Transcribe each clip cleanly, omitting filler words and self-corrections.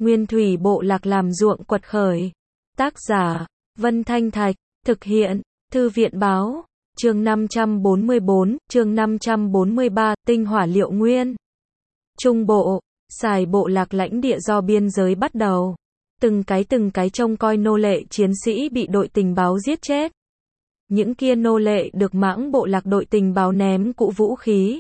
Nguyên thủy bộ lạc làm ruộng quật khởi. Tác giả, Vân Thanh Thạch, thực hiện, Thư viện báo, chương 544, chương 543, tinh hỏa liệu nguyên. Trung bộ, Sài bộ lạc lãnh địa do biên giới bắt đầu. Từng cái trông coi nô lệ chiến sĩ bị đội tình báo giết chết. Những kia nô lệ được mãng bộ lạc đội tình báo ném cũ vũ khí.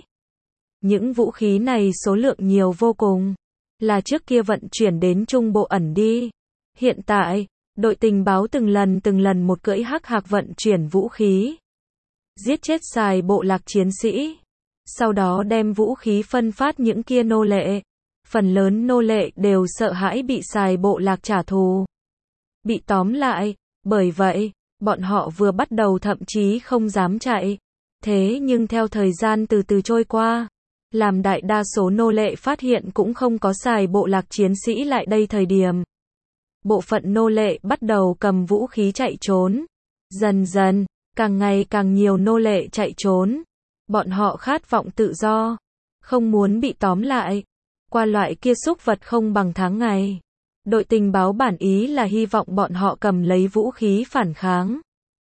Những vũ khí này số lượng nhiều vô cùng, là trước kia vận chuyển đến trung bộ ẩn đi. Hiện tại, đội tình báo từng lần một cưỡi hắc hạc vận chuyển vũ khí, giết chết Sài bộ lạc chiến sĩ, sau đó đem vũ khí phân phát những kia nô lệ. Phần lớn nô lệ đều sợ hãi bị Sài bộ lạc trả thù, bị tóm lại, bởi vậy, bọn họ vừa bắt đầu thậm chí không dám chạy. Thế nhưng theo thời gian từ từ trôi qua, làm đại đa số nô lệ phát hiện cũng không có Sài bộ lạc chiến sĩ lại đây thời điểm, bộ phận nô lệ bắt đầu cầm vũ khí chạy trốn. Dần dần, càng ngày càng nhiều nô lệ chạy trốn. Bọn họ khát vọng tự do, không muốn bị tóm lại. Qua loại kia xúc vật không bằng tháng ngày. Đội tình báo bản ý là hy vọng bọn họ cầm lấy vũ khí phản kháng.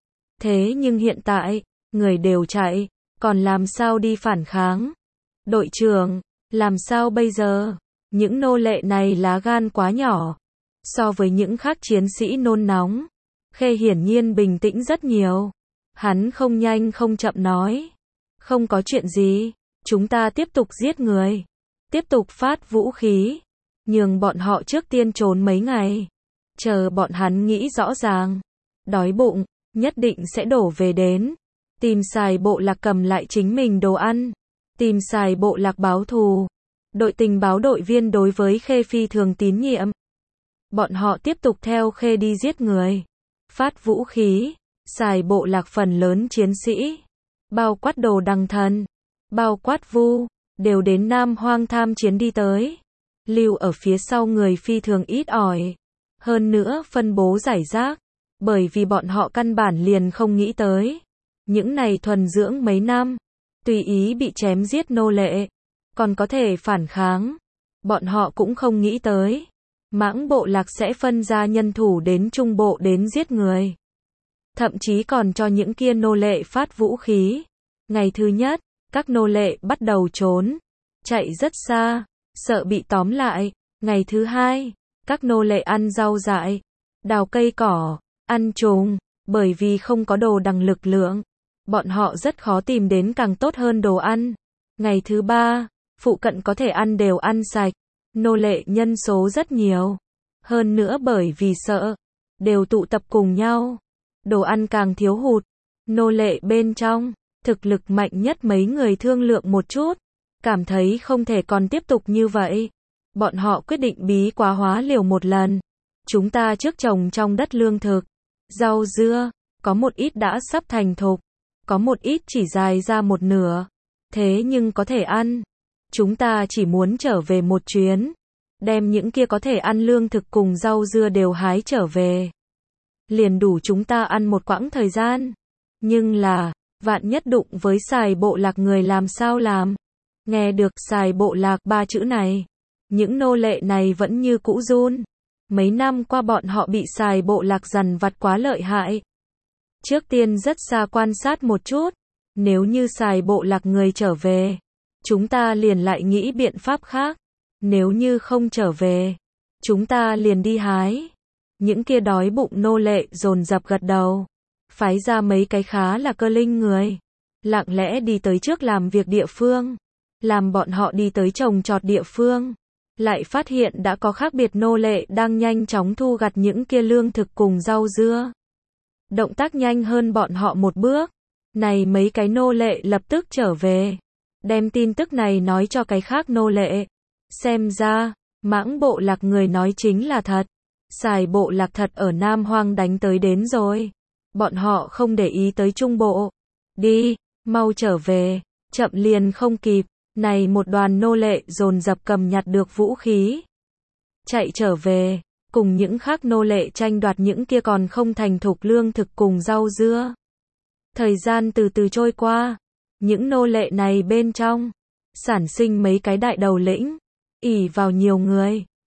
Thế nhưng hiện tại, người đều chạy, còn làm sao đi phản kháng? Đội trưởng, làm sao bây giờ? Những nô lệ này lá gan quá nhỏ. So với những khác chiến sĩ nôn nóng, Khê hiển nhiên bình tĩnh rất nhiều. Hắn không nhanh không chậm nói. Không có chuyện gì, chúng ta tiếp tục giết người. Tiếp tục phát vũ khí. Nhường bọn họ trước tiên trốn mấy ngày. Chờ bọn hắn nghĩ rõ ràng. Đói bụng, nhất định sẽ đổ về đến. Tìm Sài bộ lạc cầm lại chính mình đồ ăn. Tìm Sài bộ lạc báo thù. Đội tình báo đội viên đối với Khê phi thường tín nhiệm. Bọn họ tiếp tục theo Khê đi giết người. Phát vũ khí. Sài bộ lạc phần lớn chiến sĩ, bao quát Đồ Đằng Thần, bao quát Vu, đều đến Nam Hoang tham chiến đi tới. Lưu ở phía sau người phi thường ít ỏi. Hơn nữa phân bố rải rác, bởi vì bọn họ căn bản liền không nghĩ tới. Những này thuần dưỡng mấy năm, tùy ý bị chém giết nô lệ, còn có thể phản kháng. Bọn họ cũng không nghĩ tới. Mãng bộ lạc sẽ phân ra nhân thủ đến trung bộ đến giết người. Thậm chí còn cho những kia nô lệ phát vũ khí. Ngày thứ nhất, các nô lệ bắt đầu trốn, chạy rất xa, sợ bị tóm lại. Ngày thứ hai, các nô lệ ăn rau dại, đào cây cỏ, ăn trùng, bởi vì không có Đồ Đằng lực lượng, bọn họ rất khó tìm đến càng tốt hơn đồ ăn. Ngày thứ ba, phụ cận có thể ăn đều ăn sạch, nô lệ nhân số rất nhiều. Hơn nữa bởi vì sợ, đều tụ tập cùng nhau. Đồ ăn càng thiếu hụt. Nô lệ bên trong, thực lực mạnh nhất mấy người thương lượng một chút, cảm thấy không thể còn tiếp tục như vậy. Bọn họ quyết định bí quá hóa liều một lần. Chúng ta trước trồng trong đất lương thực, rau dưa, có một ít đã sắp thành thục, có một ít chỉ dài ra một nửa. Thế nhưng có thể ăn. Chúng ta chỉ muốn trở về một chuyến, đem những kia có thể ăn lương thực cùng rau dưa đều hái trở về. Liền đủ chúng ta ăn một quãng thời gian. Nhưng là, vạn nhất đụng với Sài bộ lạc người làm sao làm? Nghe được Sài bộ lạc ba chữ này, những nô lệ này vẫn như cũ run. Mấy năm qua bọn họ bị Sài bộ lạc dằn vặt quá lợi hại. Trước tiên rất xa quan sát một chút. Nếu như Sài bộ lạc người trở về, chúng ta liền lại nghĩ biện pháp khác. Nếu như không trở về, chúng ta liền đi hái. Những kia đói bụng nô lệ dồn dập gật đầu. Phái ra mấy cái khá là cơ linh người, lặng lẽ đi tới trước làm việc địa phương. Làm bọn họ đi tới trồng trọt địa phương, lại phát hiện đã có khác biệt nô lệ đang nhanh chóng thu gặt những kia lương thực cùng rau dưa. Động tác nhanh hơn bọn họ một bước. Này mấy cái nô lệ lập tức trở về, đem tin tức này nói cho cái khác nô lệ. Xem ra, mãng bộ lạc người nói chính là thật. Sài bộ lạc thật ở Nam Hoang đánh tới đến rồi. Bọn họ không để ý tới trung bộ. Đi, mau trở về, chậm liền không kịp. Này một đoàn nô lệ dồn dập cầm nhặt được vũ khí, chạy trở về, cùng những khác nô lệ tranh đoạt những kia còn không thành thục lương thực cùng rau dưa. Thời gian từ từ trôi qua, những nô lệ này bên trong, sản sinh mấy cái đại đầu lĩnh, ỷ vào nhiều người,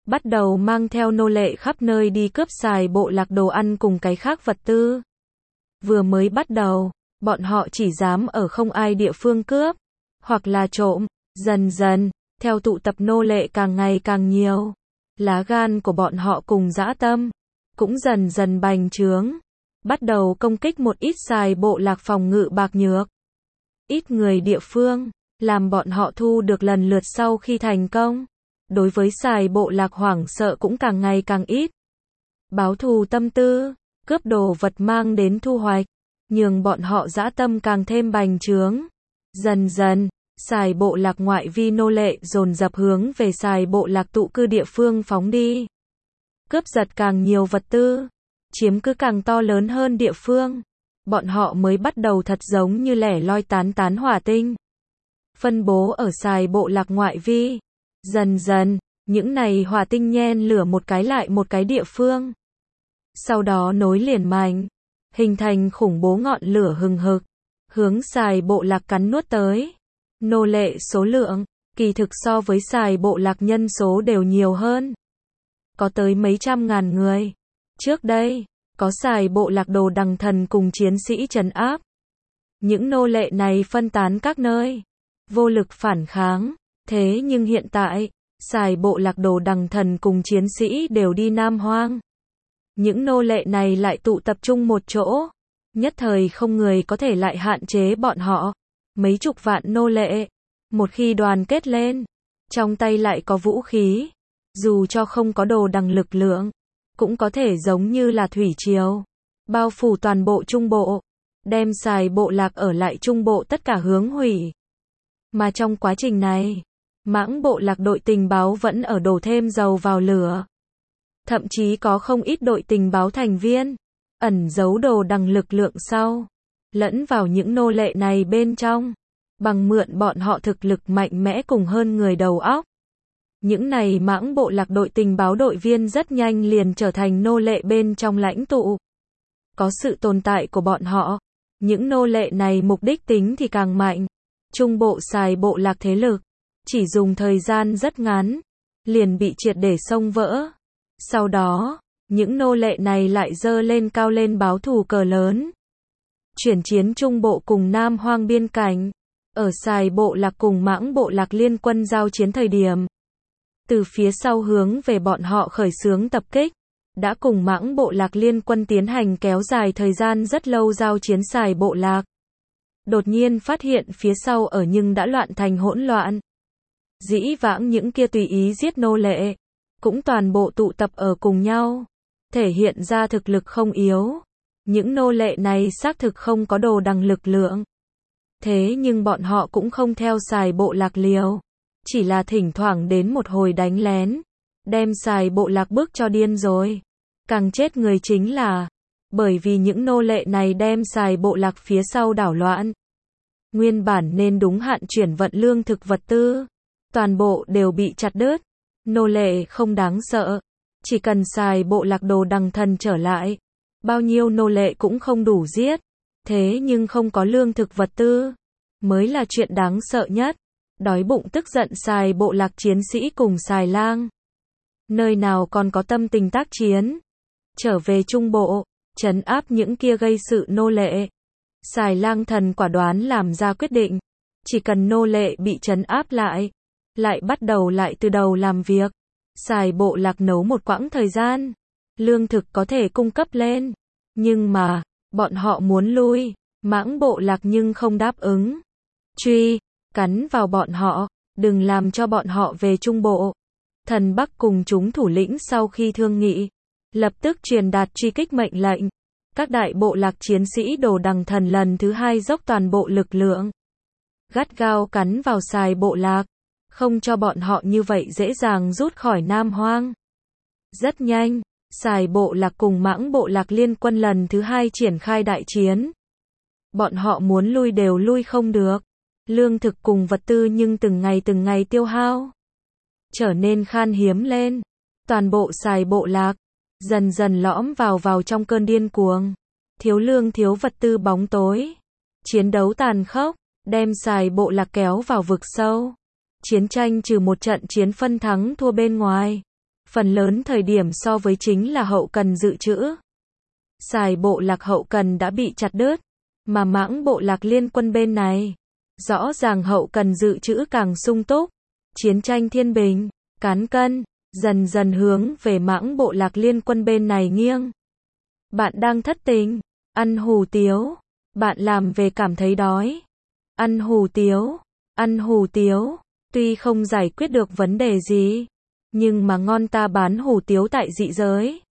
bắt đầu mang theo nô lệ khắp nơi đi cướp xài bộ lạc đồ ăn cùng cái khác vật tư. Vừa mới bắt đầu, bọn họ chỉ dám ở không ai địa phương cướp, hoặc là trộm, dần dần, theo tụ tập nô lệ càng ngày càng nhiều, lá gan của bọn họ cùng dã tâm, cũng dần dần bành trướng, bắt đầu công kích một ít xài bộ lạc phòng ngự bạc nhược. Ít người địa phương, làm bọn họ thu được lần lượt sau khi thành công. Đối với xài bộ lạc hoảng sợ cũng càng ngày càng ít. Báo thù tâm tư, cướp đồ vật mang đến thu hoạch, nhường bọn họ dã tâm càng thêm bành trướng. Dần dần, xài bộ lạc ngoại vi nô lệ dồn dập hướng về xài bộ lạc tụ cư địa phương phóng đi. Cướp giật càng nhiều vật tư, chiếm cứ càng to lớn hơn địa phương. Bọn họ mới bắt đầu thật giống như lẻ loi tán tán hỏa tinh. Phân bố ở xài bộ lạc ngoại vi. Dần dần, những này hỏa tinh nhen lửa một cái lại một cái địa phương. Sau đó nối liền mạnh, hình thành khủng bố ngọn lửa hừng hực, hướng xài bộ lạc cắn nuốt tới. Nô lệ số lượng, kỳ thực so với xài bộ lạc nhân số đều nhiều hơn. Có tới mấy trăm ngàn người. Trước đây, có xài bộ lạc đồ đằng thần cùng chiến sĩ trấn áp. Những nô lệ này phân tán các nơi, vô lực phản kháng. Thế nhưng hiện tại, xài bộ lạc đồ đằng thần cùng chiến sĩ đều đi Nam Hoang. Những nô lệ này lại tụ tập trung một chỗ. Nhất thời không người có thể lại hạn chế bọn họ. Mấy chục vạn nô lệ, một khi đoàn kết lên, trong tay lại có vũ khí, dù cho không có đồ đằng lực lượng, cũng có thể giống như là thủy triều, bao phủ toàn bộ Trung Bộ, đem xài bộ lạc ở lại Trung Bộ tất cả hướng hủy. Mà trong quá trình này, Mãng bộ lạc đội tình báo vẫn ở đổ thêm dầu vào lửa. Thậm chí có không ít đội tình báo thành viên, ẩn giấu đồ đằng lực lượng sau, lẫn vào những nô lệ này bên trong, bằng mượn bọn họ thực lực mạnh mẽ cùng hơn người đầu óc. Những này Mãng bộ lạc đội tình báo đội viên rất nhanh liền trở thành nô lệ bên trong lãnh tụ. Có sự tồn tại của bọn họ, những nô lệ này mục đích tính thì càng mạnh. Trung bộ xài bộ lạc thế lực, chỉ dùng thời gian rất ngắn, liền bị triệt để xông vỡ. Sau đó, những nô lệ này lại dơ lên cao lên báo thù cờ lớn. Chuyển chiến Trung Bộ cùng Nam Hoang biên cảnh, ở xài bộ lạc cùng Mãng bộ lạc liên quân giao chiến thời điểm. Từ phía sau hướng về bọn họ khởi xướng tập kích, đã cùng Mãng bộ lạc liên quân tiến hành kéo dài thời gian rất lâu giao chiến xài bộ lạc. Đột nhiên phát hiện phía sau ở nhưng đã loạn thành hỗn loạn. Dĩ vãng những kia tùy ý giết nô lệ, cũng toàn bộ tụ tập ở cùng nhau, thể hiện ra thực lực không yếu. Những nô lệ này xác thực không có đồ đằng lực lượng. Thế nhưng bọn họ cũng không theo xài bộ lạc liều, chỉ là thỉnh thoảng đến một hồi đánh lén, đem xài bộ lạc bức cho điên rồi. Càng chết người chính là, bởi vì những nô lệ này đem xài bộ lạc phía sau đảo loạn. Nguyên bản nên đúng hạn chuyển vận lương thực vật tư, toàn bộ đều bị chặt đứt. Nô lệ không đáng sợ, chỉ cần xài bộ lạc đồ đằng thần trở lại, bao nhiêu nô lệ cũng không đủ giết. Thế nhưng không có lương thực vật tư, mới là chuyện đáng sợ nhất. Đói bụng tức giận xài bộ lạc chiến sĩ cùng xài lang. Nơi nào còn có tâm tình tác chiến. Trở về Trung Bộ, trấn áp những kia gây sự nô lệ. Xài lang thần quả đoán làm ra quyết định. Chỉ cần nô lệ bị trấn áp lại bắt đầu lại từ đầu làm việc. Xài bộ lạc nấu một quãng thời gian, lương thực có thể cung cấp lên. Nhưng mà, bọn họ muốn lui, Mãng bộ lạc nhưng không đáp ứng. Truy, cắn vào bọn họ, đừng làm cho bọn họ về Trung Bộ. Thần Bắc cùng chúng thủ lĩnh sau khi thương nghị, lập tức truyền đạt truy kích mệnh lệnh. Các đại bộ lạc chiến sĩ đồ đằng thần lần thứ hai dốc toàn bộ lực lượng, gắt gao cắn vào xài bộ lạc, không cho bọn họ như vậy dễ dàng rút khỏi Nam Hoang. Rất nhanh, xài bộ lạc cùng Mãng bộ lạc liên quân lần thứ hai triển khai đại chiến. Bọn họ muốn lui đều lui không được. Lương thực cùng vật tư nhưng từng ngày tiêu hao, trở nên khan hiếm lên. Toàn bộ xài bộ lạc dần dần lõm vào trong cơn điên cuồng, thiếu lương thiếu vật tư bóng tối. Chiến đấu tàn khốc, đem xài bộ lạc kéo vào vực sâu. Chiến tranh trừ một trận chiến phân thắng thua bên ngoài, Phần lớn thời điểm so với chính là hậu cần dự trữ. Xài bộ lạc hậu cần đã bị chặt đứt, mà mãng bộ lạc liên quân bên này, rõ ràng hậu cần dự trữ càng sung túc. Chiến tranh thiên bình, cán cân, dần dần hướng về mãng bộ lạc liên quân bên này nghiêng. Bạn đang thất tình, ăn hủ tiếu, bạn làm về cảm thấy đói. Ăn hủ tiếu, tuy không giải quyết được vấn đề gì, nhưng mà ngon ta bán hủ tiếu tại dị giới.